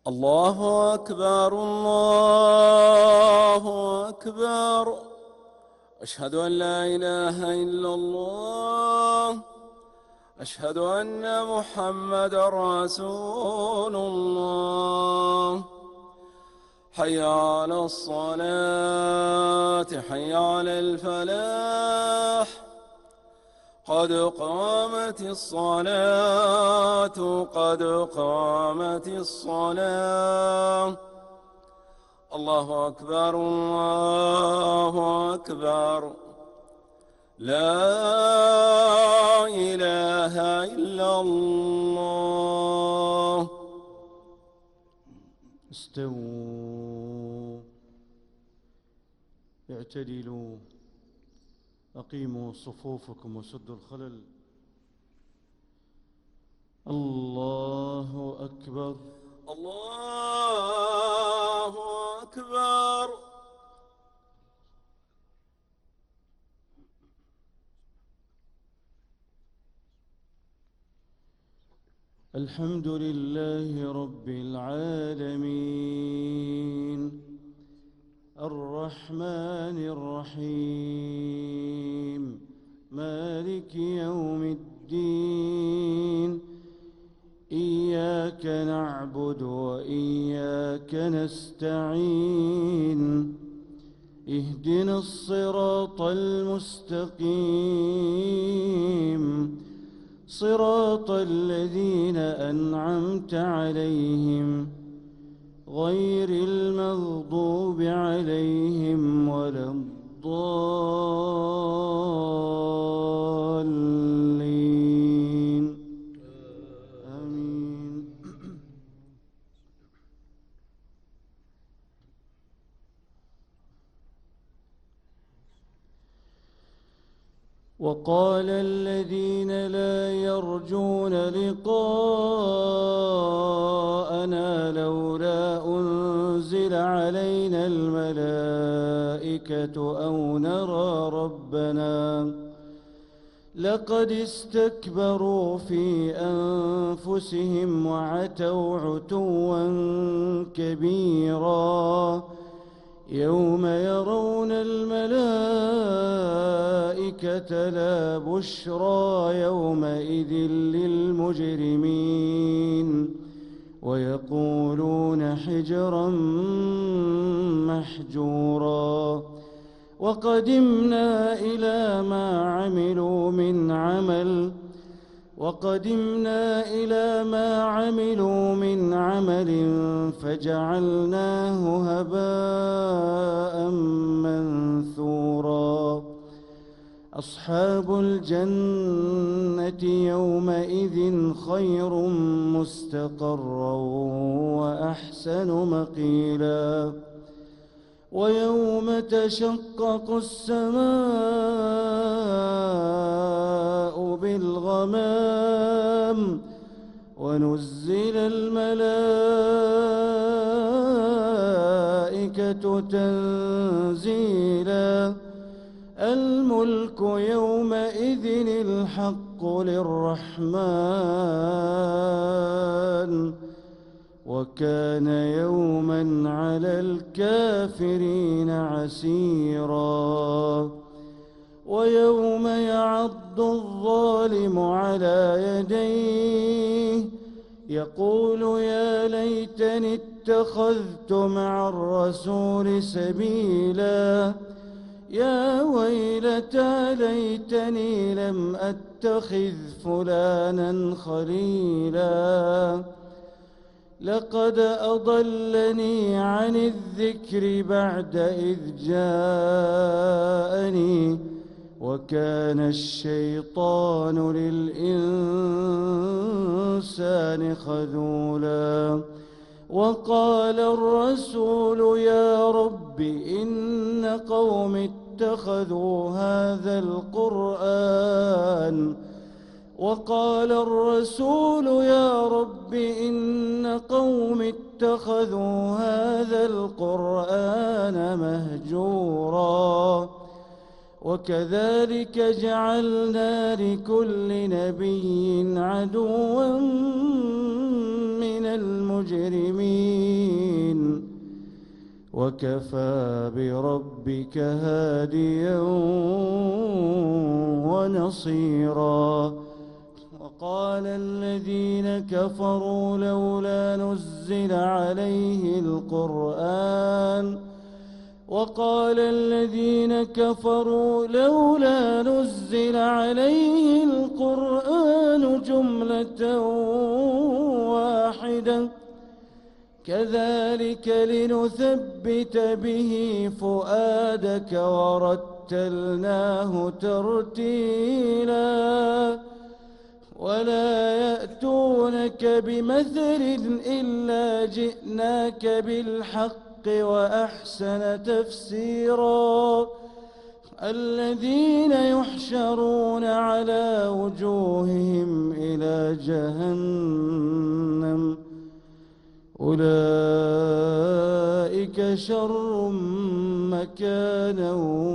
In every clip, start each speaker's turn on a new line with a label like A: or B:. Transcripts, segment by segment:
A: الله أكبر الله أكبر. أشهد أن لا إله إلا الله. أشهد أن محمدا رسول الله. حي على الصلاة حي على الفلاح. قد قامت الصلاة قد قامت الصلاة. الله أكبر الله أكبر. لا إله إلا الله.
B: استووا، اعتدلوا، أقيموا صفوفكم وسدوا الخلل. الله أكبر
A: الله أكبر.
B: الحمد لله رب العالمين الرحمن الرحيم مالك يوم الدين. إياك نعبد وإياك نستعين. اهدنا الصراط المستقيم صراط الذين أنعمت عليهم غير المغضوب عليهم ولا الضالين. آمين. وقال الذين لا يرجون لقاءنا لولا أنزل علينا الملائكة أو نرى ربنا لقد استكبروا في أنفسهم وعتوا عتوا كبيرا. يوم يرون الملائكة لا بشرى يومئذ للمجرمين ويقولون حجرا محجورا. وقدمنا إلى ما عملوا من عمل فجعلناه هباء منثورا. أصحاب الجنة يومئذ خير مستقرا وأحسن مقيلا. ويوم تشقق السماء بالغمام ونزل الملائكة تنزيلا. الملك يومئذ الحق للرحمن وكان يوما على الكافرين عسيرا. ويوم يعض الظالم على يديه يقول يا ليتني اتخذت مع الرسول سبيلا. يا ويلتى ليتني لم أتخذ فلانا خليلا. لقد أضلني عن الذكر بعد إذ جاءني وكان الشيطان للإنسان خذولا. وقال الرسول يا رب إن قوم اتخذوا هذا القرآن وقال الرسول يا رب إن قوم اتخذوا هذا القرآن مهجورا. وكذلك جعلنا لكل نبي عدوا من المجرمين وكفى بربك هاديا ونصيرا. وقال الذين كفروا لولا نزل عليه القرآن وقال الذين كفروا لولا نزل عليه القرآن جملة واحدة كذلك لنثبت به فؤادك ورتلناه ترتيلا ولا يأتونك بمثل إلا جئناك بالحق وأحسن تفسيرا. الذين يحشرون على وجوههم إلى جهنم أولئك شر مكانا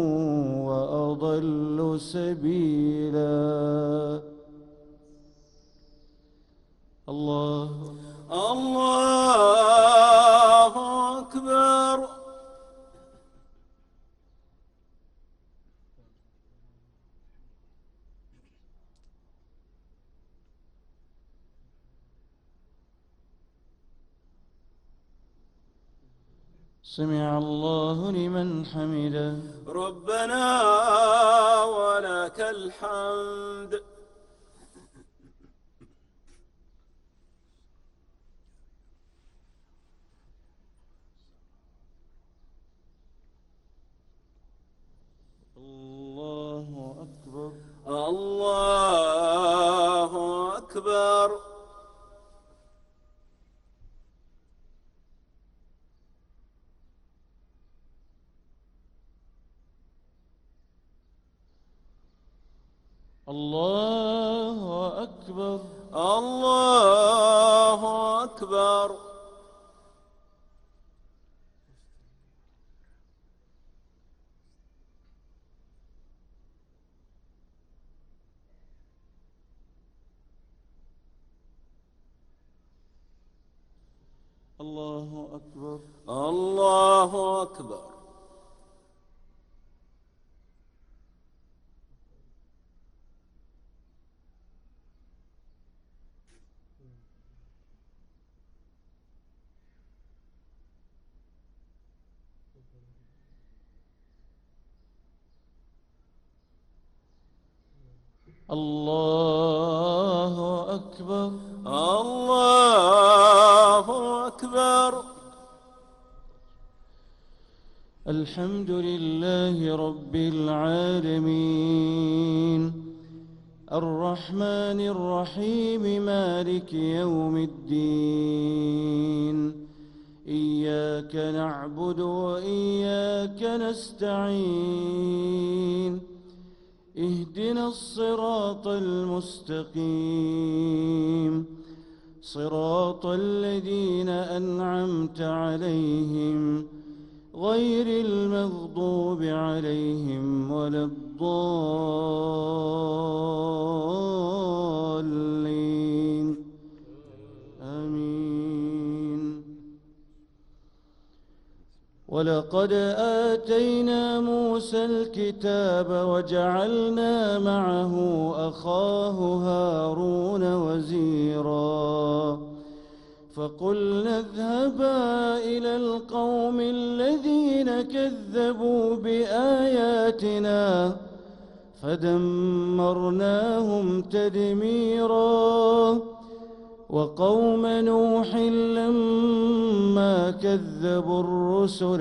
B: وأضل سبيلا. الله
A: أكبر.
B: سمع الله لمن حمده.
A: ربنا ولك الحمد.
B: الله أكبر.
A: الله أكبر.
B: الله أكبر.
A: الله أكبر.
B: الله أكبر.
A: الله أكبر.
B: الله أكبر.
A: الله أكبر.
B: الحمد لله رب العالمين الرحمن الرحيم مالك يوم الدين إياك نعبد وإياك نستعين اهدنا الصراط المستقيم صراط الذين أنعمت عليهم غير المغضوب عليهم ولا الضالين آمين. ولقد آتينا موسى الكتاب وجعلنا معه أخاه هارون وزيرا فقلنا اذهبا إلى القوم الذين كذبوا بآياتنا فدمرناهم تدميرا. وقوم نوح لما كذبوا الرسل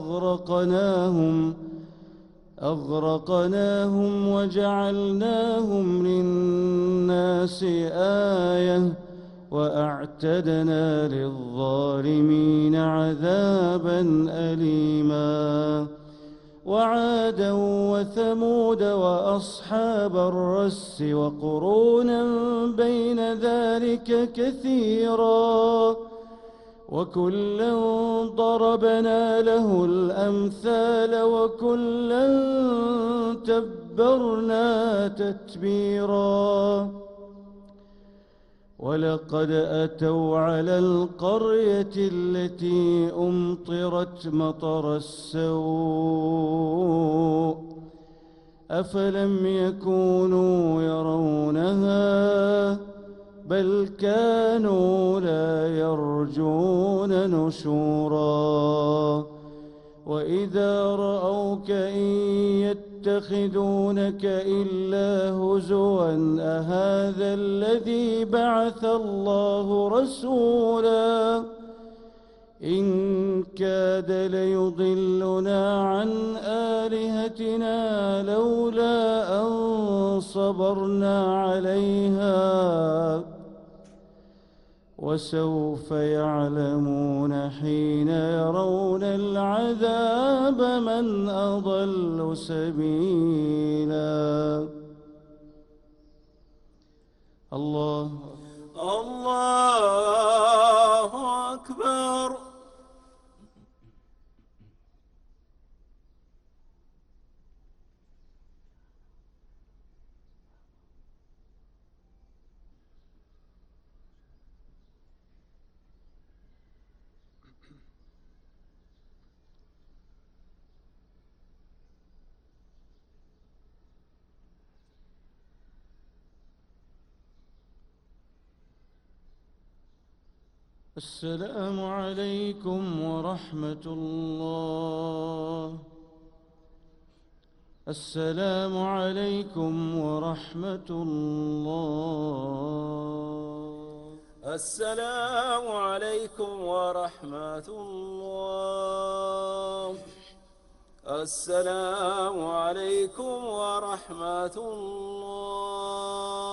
B: أغرقناهم وجعلناهم للناس آية وأعتدنا للظالمين عذابا أليما. وعادا وثمود وأصحاب الرس وقرونا بين ذلك كثيرا وكلا ضربنا له الأمثال وكلا تبرنا تتبيرا. ولقد أتوا على القرية التي أمطرت مطر السوء أفلم يكونوا يرونها بل كانوا لا يرجون نشورا وإذا رأوك إن يتخذونك إلا هزوا أهذا الذي بعث الله رسولا إن كاد ليضلنا عن آلهتنا لولا أن صبرنا عليها وسوف يعلمون حين يرون العذاب من أضل سبيلا. الله
A: أكبر.
B: السلام عليكم ورحمة الله. السلام عليكم ورحمة الله.
A: السلام عليكم ورحمة الله. السلام عليكم ورحمة الله.